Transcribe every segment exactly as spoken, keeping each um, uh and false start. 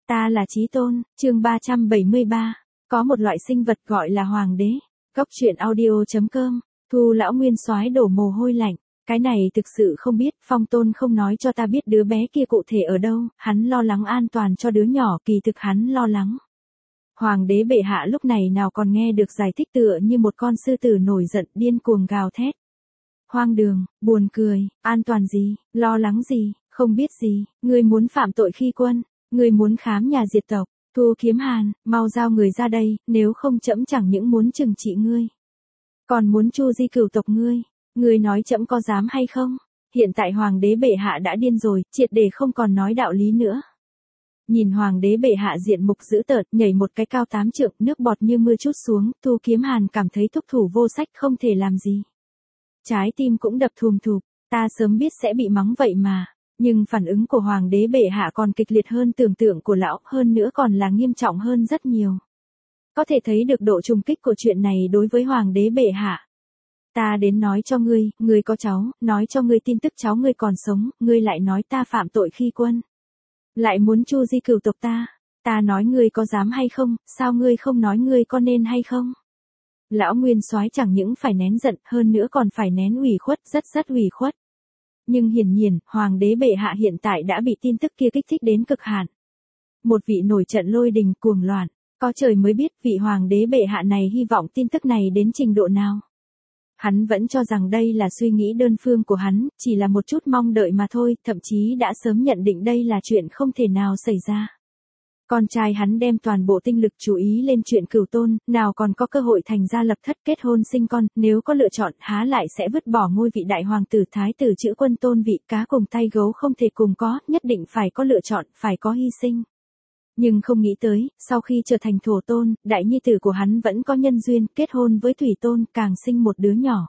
Ta là Chí Tôn, chương ba trăm bảy mươi ba. Có một loại sinh vật gọi là hoàng đế. Cốc truyện audio chấm com. Thu lão nguyên soái đổ mồ hôi lạnh. Cái này thực sự không biết, Phong Tôn không nói cho ta biết đứa bé kia cụ thể ở đâu, hắn lo lắng an toàn cho đứa nhỏ, kỳ thực hắn lo lắng. Hoàng đế bệ hạ lúc này nào còn nghe được giải thích, tựa như một con sư tử nổi giận điên cuồng gào thét. Hoang đường, buồn cười, an toàn gì, lo lắng gì, không biết gì, ngươi muốn phạm tội khi quân, ngươi muốn khám nhà diệt tộc, Thu Kiếm Hàn, mau giao người ra đây, nếu không trẫm chẳng những muốn trừng trị ngươi, còn muốn chu di cửu tộc ngươi, ngươi nói trẫm có dám hay không? Hiện tại hoàng đế bệ hạ đã điên rồi, triệt để không còn nói đạo lý nữa. Nhìn hoàng đế bệ hạ diện mục dữ tợn, nhảy một cái cao tám trượng, nước bọt như mưa trút xuống, Thu Kiếm Hàn cảm thấy thúc thủ vô sách, không thể làm gì. Trái tim cũng đập thùm thụp, ta sớm biết sẽ bị mắng vậy mà, nhưng phản ứng của hoàng đế bệ hạ còn kịch liệt hơn tưởng tượng của lão, hơn nữa còn là nghiêm trọng hơn rất nhiều. Có thể thấy được độ trùng kích của chuyện này đối với hoàng đế bệ hạ. Ta đến nói cho ngươi, ngươi có cháu, nói cho ngươi tin tức cháu ngươi còn sống, ngươi lại nói ta phạm tội khi quân. Lại muốn chu di cửu tộc ta, ta nói ngươi có dám hay không, sao ngươi không nói ngươi có nên hay không? Lão nguyên soái chẳng những phải nén giận, hơn nữa còn phải nén ủy khuất, rất rất ủy khuất. Nhưng hiển nhiên, hoàng đế bệ hạ hiện tại đã bị tin tức kia kích thích đến cực hạn. Một vị nổi trận lôi đình cuồng loạn, có trời mới biết vị hoàng đế bệ hạ này hy vọng tin tức này đến trình độ nào. Hắn vẫn cho rằng đây là suy nghĩ đơn phương của hắn, chỉ là một chút mong đợi mà thôi, thậm chí đã sớm nhận định đây là chuyện không thể nào xảy ra. Con trai hắn đem toàn bộ tinh lực chú ý lên chuyện cửu tôn, nào còn có cơ hội thành gia lập thất kết hôn sinh con, nếu có lựa chọn há lại sẽ vứt bỏ ngôi vị đại hoàng tử thái tử chữ quân tôn vị, cá cùng tay gấu không thể cùng có, nhất định phải có lựa chọn, phải có hy sinh. Nhưng không nghĩ tới, sau khi trở thành thổ tôn, đại nhi tử của hắn vẫn có nhân duyên, kết hôn với thủy tôn, càng sinh một đứa nhỏ.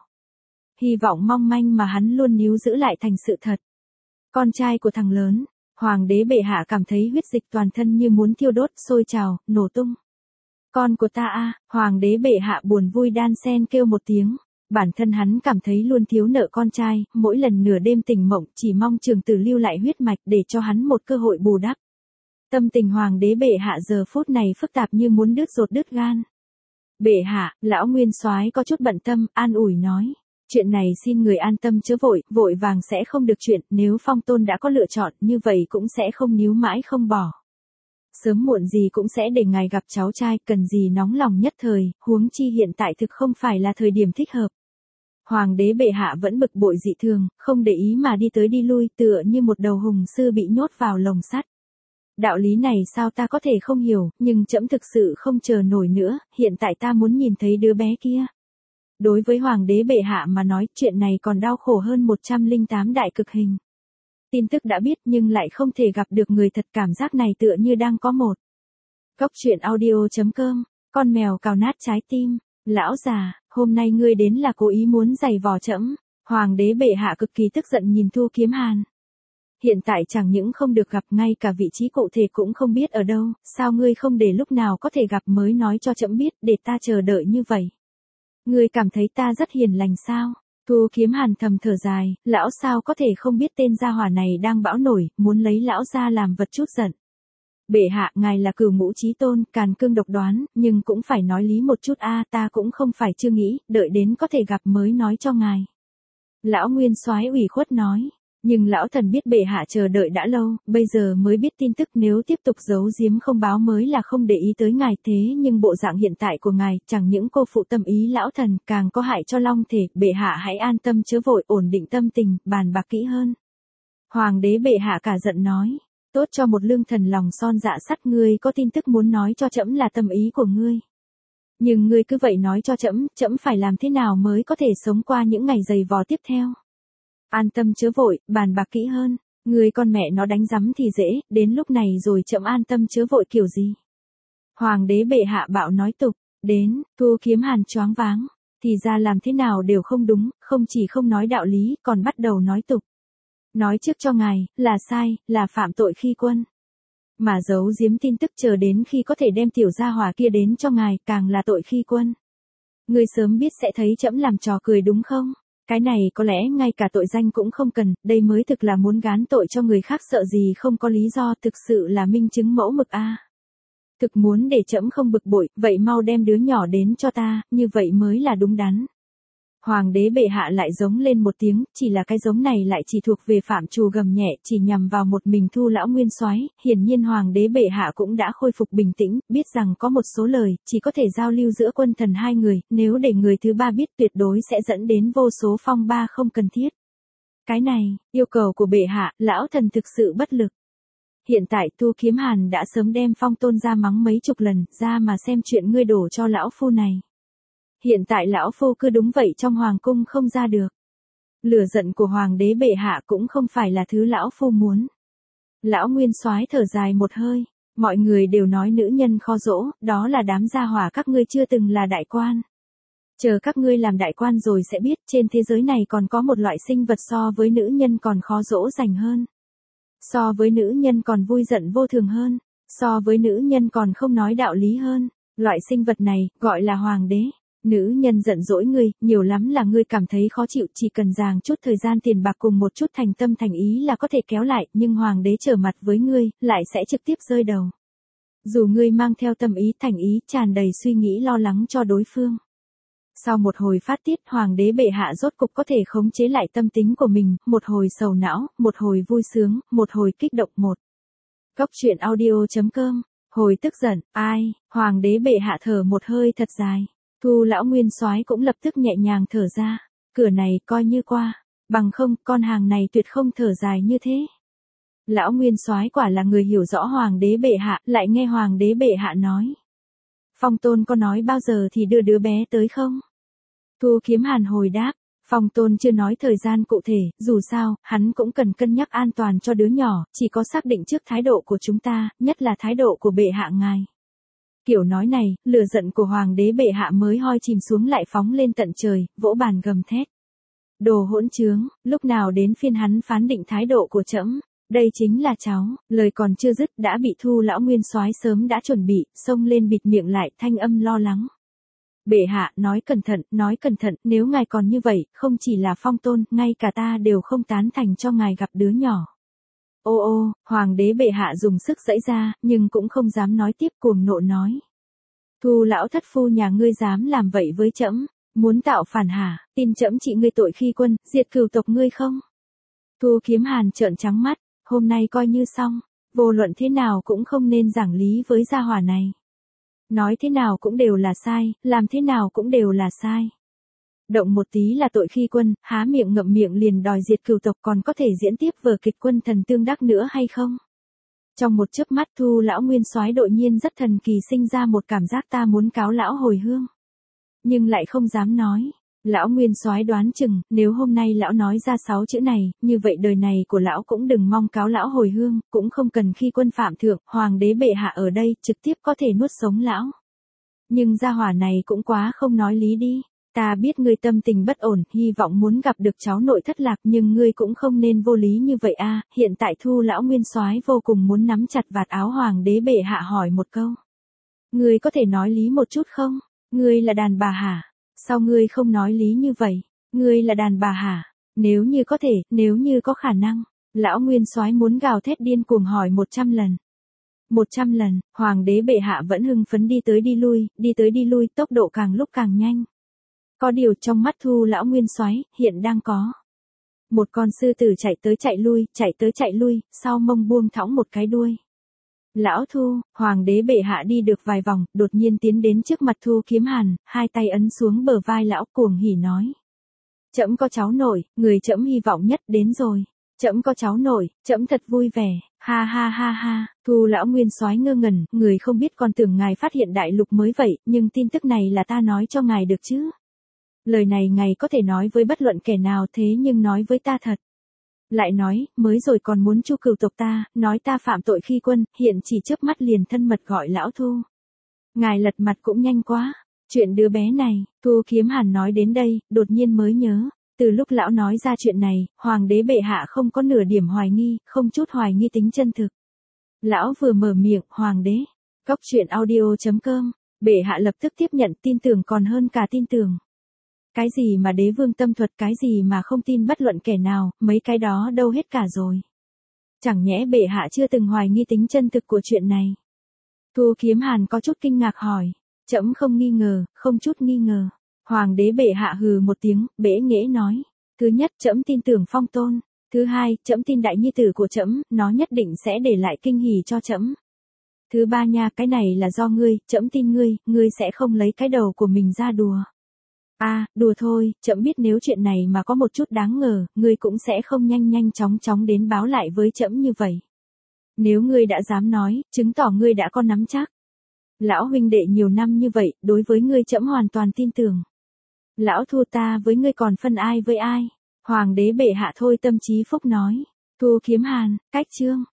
Hy vọng mong manh mà hắn luôn níu giữ lại thành sự thật. Con trai của thằng lớn. Hoàng đế bệ hạ cảm thấy huyết dịch toàn thân như muốn thiêu đốt, sôi trào, nổ tung. Con của ta a, hoàng đế bệ hạ buồn vui đan xen kêu một tiếng. Bản thân hắn cảm thấy luôn thiếu nợ con trai, mỗi lần nửa đêm tỉnh mộng chỉ mong trường tử lưu lại huyết mạch để cho hắn một cơ hội bù đắp. Tâm tình hoàng đế bệ hạ giờ phút này phức tạp như muốn đứt ruột đứt gan. Bệ hạ, lão nguyên soái có chút bận tâm, an ủi nói. Chuyện này xin người an tâm chớ vội, vội vàng sẽ không được chuyện, nếu Phong Tôn đã có lựa chọn như vậy cũng sẽ không níu mãi không bỏ. Sớm muộn gì cũng sẽ để ngài gặp cháu trai, cần gì nóng lòng nhất thời, huống chi hiện tại thực không phải là thời điểm thích hợp. Hoàng đế bệ hạ vẫn bực bội dị thường, không để ý mà đi tới đi lui, tựa như một đầu hùng sư bị nhốt vào lồng sắt. Đạo lý này sao ta có thể không hiểu, nhưng trẫm thực sự không chờ nổi nữa, hiện tại ta muốn nhìn thấy đứa bé kia. Đối với hoàng đế bệ hạ mà nói, chuyện này còn đau khổ hơn một trăm lẻ tám đại cực hình. Tin tức đã biết nhưng lại không thể gặp được người thật, cảm giác này tựa như đang có một. Cốc truyện audio chấm com, con mèo cào nát trái tim. Lão già, hôm nay ngươi đến là cố ý muốn giày vò trẫm. Hoàng đế bệ hạ cực kỳ tức giận nhìn Thu Kiếm Hàn. Hiện tại chẳng những không được gặp, ngay cả vị trí cụ thể cũng không biết ở đâu, sao ngươi không để lúc nào có thể gặp mới nói cho trẫm biết, để ta chờ đợi như vậy. Ngươi cảm thấy ta rất hiền lành sao? Thu Kiếm Hàn thầm thở dài, lão sao có thể không biết tên gia hỏa này đang bão nổi, muốn lấy lão ra làm vật chút giận. Bệ hạ, ngài là cửu ngũ chí tôn, càn cương độc đoán, nhưng cũng phải nói lý một chút a, ta cũng không phải chưa nghĩ, đợi đến có thể gặp mới nói cho ngài. Lão nguyên soái ủy khuất nói. Nhưng lão thần biết bệ hạ chờ đợi đã lâu, bây giờ mới biết tin tức, nếu tiếp tục giấu giếm không báo mới là không để ý tới ngài, thế nhưng bộ dạng hiện tại của ngài chẳng những cô phụ tâm ý lão thần, càng có hại cho long thể, bệ hạ hãy an tâm chớ vội, ổn định tâm tình, bàn bạc kỹ hơn. Hoàng đế bệ hạ cả giận nói, tốt cho một lương thần lòng son dạ sắt, ngươi có tin tức muốn nói cho trẫm là tâm ý của ngươi. Nhưng ngươi cứ vậy nói cho trẫm, trẫm phải làm thế nào mới có thể sống qua những ngày dày vò tiếp theo. An tâm chớ vội, bàn bạc kỹ hơn, người con mẹ nó đánh rắm thì dễ, đến lúc này rồi chậm an tâm chớ vội kiểu gì. Hoàng đế bệ hạ bạo nói tục, đến, Thu Kiếm Hàn choáng váng, thì ra làm thế nào đều không đúng, không chỉ không nói đạo lý, còn bắt đầu nói tục. Nói trước cho ngài, là sai, là phạm tội khi quân. Mà giấu giếm tin tức chờ đến khi có thể đem tiểu gia hỏa kia đến cho ngài, càng là tội khi quân. Người sớm biết sẽ thấy trẫm làm trò cười đúng không? Cái này có lẽ ngay cả tội danh cũng không cần, đây mới thực là muốn gán tội cho người khác sợ gì không có lý do, thực sự là minh chứng mẫu mực a. Thực muốn để trẫm không bực bội, vậy mau đem đứa nhỏ đến cho ta, như vậy mới là đúng đắn. Hoàng đế bệ hạ lại giống lên một tiếng, chỉ là cái giống này lại chỉ thuộc về phạm trù gầm nhẹ, chỉ nhằm vào một mình Thu lão nguyên soái. Hiển nhiên hoàng đế bệ hạ cũng đã khôi phục bình tĩnh, biết rằng có một số lời chỉ có thể giao lưu giữa quân thần hai người, nếu để người thứ ba biết tuyệt đối sẽ dẫn đến vô số phong ba không cần thiết. Cái này, yêu cầu của bệ hạ, lão thần thực sự bất lực. Hiện tại Thu Kiếm Hàn đã sớm đem Phong Tôn ra mắng mấy chục lần, ra mà xem chuyện ngươi đổ cho lão phu này. Hiện tại lão phu cứ đúng vậy trong hoàng cung không ra được. Lửa giận của hoàng đế bệ hạ cũng không phải là thứ lão phu muốn. Lão nguyên soái thở dài một hơi, mọi người đều nói nữ nhân khó dỗ, đó là đám gia hỏa các ngươi chưa từng là đại quan. Chờ các ngươi làm đại quan rồi sẽ biết trên thế giới này còn có một loại sinh vật so với nữ nhân còn khó dỗ dành hơn. So với nữ nhân còn vui giận vô thường hơn, so với nữ nhân còn không nói đạo lý hơn, loại sinh vật này gọi là hoàng đế. Nữ nhân giận dỗi ngươi, nhiều lắm là ngươi cảm thấy khó chịu, chỉ cần dàng chút thời gian tiền bạc cùng một chút thành tâm thành ý là có thể kéo lại, nhưng hoàng đế trở mặt với ngươi, lại sẽ trực tiếp rơi đầu. Dù ngươi mang theo tâm ý thành ý, tràn đầy suy nghĩ lo lắng cho đối phương. Sau một hồi phát tiết, hoàng đế bệ hạ rốt cục có thể khống chế lại tâm tính của mình, một hồi sầu não, một hồi vui sướng, một hồi kích động một. Cốc truyện audio chấm com, hồi tức giận, ai, hoàng đế bệ hạ thở một hơi thật dài. Thu lão nguyên soái cũng lập tức nhẹ nhàng thở ra, cửa này coi như qua, bằng không con hàng này tuyệt không thở dài như thế. Lão nguyên soái quả là người hiểu rõ hoàng đế bệ hạ, lại nghe hoàng đế bệ hạ nói. Phong Tôn có nói bao giờ thì đưa đứa bé tới không? Thu Kiếm Hàn hồi đáp, Phong Tôn chưa nói thời gian cụ thể, dù sao, hắn cũng cần cân nhắc an toàn cho đứa nhỏ, chỉ có xác định trước thái độ của chúng ta, nhất là thái độ của bệ hạ ngài. Kiểu nói này, lửa giận của hoàng đế bệ hạ mới hoi chìm xuống lại phóng lên tận trời, vỗ bàn gầm thét. Đồ hỗn trướng, lúc nào đến phiên hắn phán định thái độ của trẫm, đây chính là cháu, lời còn chưa dứt đã bị Thu lão nguyên soái sớm đã chuẩn bị, xông lên bịt miệng lại, thanh âm lo lắng. Bệ hạ, nói cẩn thận, nói cẩn thận, nếu ngài còn như vậy, không chỉ là Phong Tôn, ngay cả ta đều không tán thành cho ngài gặp đứa nhỏ. Ô ô, hoàng đế bệ hạ dùng sức giãy ra, nhưng cũng không dám nói tiếp, cuồng nộ nói. Thu lão thất phu nhà ngươi dám làm vậy với trẫm, muốn tạo phản hả, tin trẫm trị ngươi tội khi quân, diệt cửu tộc ngươi không? Thu Kiếm Hàn trợn trắng mắt, hôm nay coi như xong, vô luận thế nào cũng không nên giảng lý với gia hỏa này. Nói thế nào cũng đều là sai, làm thế nào cũng đều là sai. Động một tí là tội khi quân, há miệng ngậm miệng liền đòi diệt cửu tộc, còn có thể diễn tiếp vở kịch quân thần tương đắc nữa hay không? Trong một chớp mắt Thu lão nguyên soái đột nhiên rất thần kỳ sinh ra một cảm giác ta muốn cáo lão hồi hương. Nhưng lại không dám nói. Lão nguyên soái đoán chừng, nếu hôm nay lão nói ra sáu chữ này, như vậy đời này của lão cũng đừng mong cáo lão hồi hương, cũng không cần khi quân phạm thượng, hoàng đế bệ hạ ở đây, trực tiếp có thể nuốt sống lão. Nhưng gia hỏa này cũng quá không nói lý đi. Ta biết ngươi tâm tình bất ổn, hy vọng muốn gặp được cháu nội thất lạc, nhưng ngươi cũng không nên vô lý như vậy a. Hiện tại Thu lão nguyên soái vô cùng muốn nắm chặt vạt áo hoàng đế bệ hạ hỏi một câu. Ngươi có thể nói lý một chút không? Ngươi là đàn bà hả? Sao ngươi không nói lý như vậy? Ngươi là đàn bà hả? Nếu như có thể, nếu như có khả năng, lão nguyên soái muốn gào thét điên cuồng hỏi một trăm lần. Một trăm lần, hoàng đế bệ hạ vẫn hưng phấn đi tới đi lui, đi tới đi lui, tốc độ càng lúc càng nhanh. Có điều trong mắt Thu lão nguyên soái hiện đang có một con sư tử chạy tới chạy lui, chạy tới chạy lui, sau mông buông thõng một cái đuôi. Lão Thu, hoàng đế bệ hạ đi được vài vòng, đột nhiên tiến đến trước mặt Thu Kiếm Hàn, hai tay ấn xuống bờ vai lão, cuồng hỉ nói: "Trẫm có cháu nội, người trẫm hy vọng nhất đến rồi. Trẫm có cháu nội, trẫm thật vui vẻ." Ha ha ha ha, Thu lão nguyên soái ngơ ngẩn, người không biết còn tưởng ngài phát hiện đại lục mới vậy, nhưng tin tức này là ta nói cho ngài được chứ? Lời này ngài có thể nói với bất luận kẻ nào, thế nhưng nói với ta thật. Lại nói, mới rồi còn muốn chu cửu tộc ta, nói ta phạm tội khi quân, hiện chỉ chớp mắt liền thân mật gọi lão Thu. Ngài lật mặt cũng nhanh quá. Chuyện đứa bé này, Thu Kiếm Hàn nói đến đây, đột nhiên mới nhớ. Từ lúc lão nói ra chuyện này, hoàng đế bệ hạ không có nửa điểm hoài nghi, không chút hoài nghi tính chân thực. Lão vừa mở miệng, hoàng đế. Cốc truyện audio chấm com, bệ hạ lập tức tiếp nhận, tin tưởng còn hơn cả tin tưởng. Cái gì mà đế vương tâm thuật, cái gì mà không tin bất luận kẻ nào, mấy cái đó đâu hết cả rồi. Chẳng nhẽ bệ hạ chưa từng hoài nghi tính chân thực của chuyện này. Thu Kiếm Hàn có chút kinh ngạc hỏi. Trẫm không nghi ngờ, không chút nghi ngờ. Hoàng đế bệ hạ hừ một tiếng, bẽ nghễ nói. Thứ nhất, trẫm tin tưởng Phong Tôn. Thứ hai, trẫm tin đại nhi tử của trẫm, nó nhất định sẽ để lại kinh hỉ cho trẫm. Thứ ba nha, cái này là do ngươi, trẫm tin ngươi, ngươi sẽ không lấy cái đầu của mình ra đùa. A, à, đùa thôi, trẫm biết nếu chuyện này mà có một chút đáng ngờ, ngươi cũng sẽ không nhanh nhanh chóng chóng đến báo lại với trẫm như vậy. Nếu ngươi đã dám nói, chứng tỏ ngươi đã có nắm chắc. Lão huynh đệ nhiều năm như vậy, đối với ngươi trẫm hoàn toàn tin tưởng. Lão Thu, ta với ngươi còn phân ai với ai? Hoàng đế bệ hạ thôi tâm trí phúc nói. Thu Kiếm Hàn, cách chương.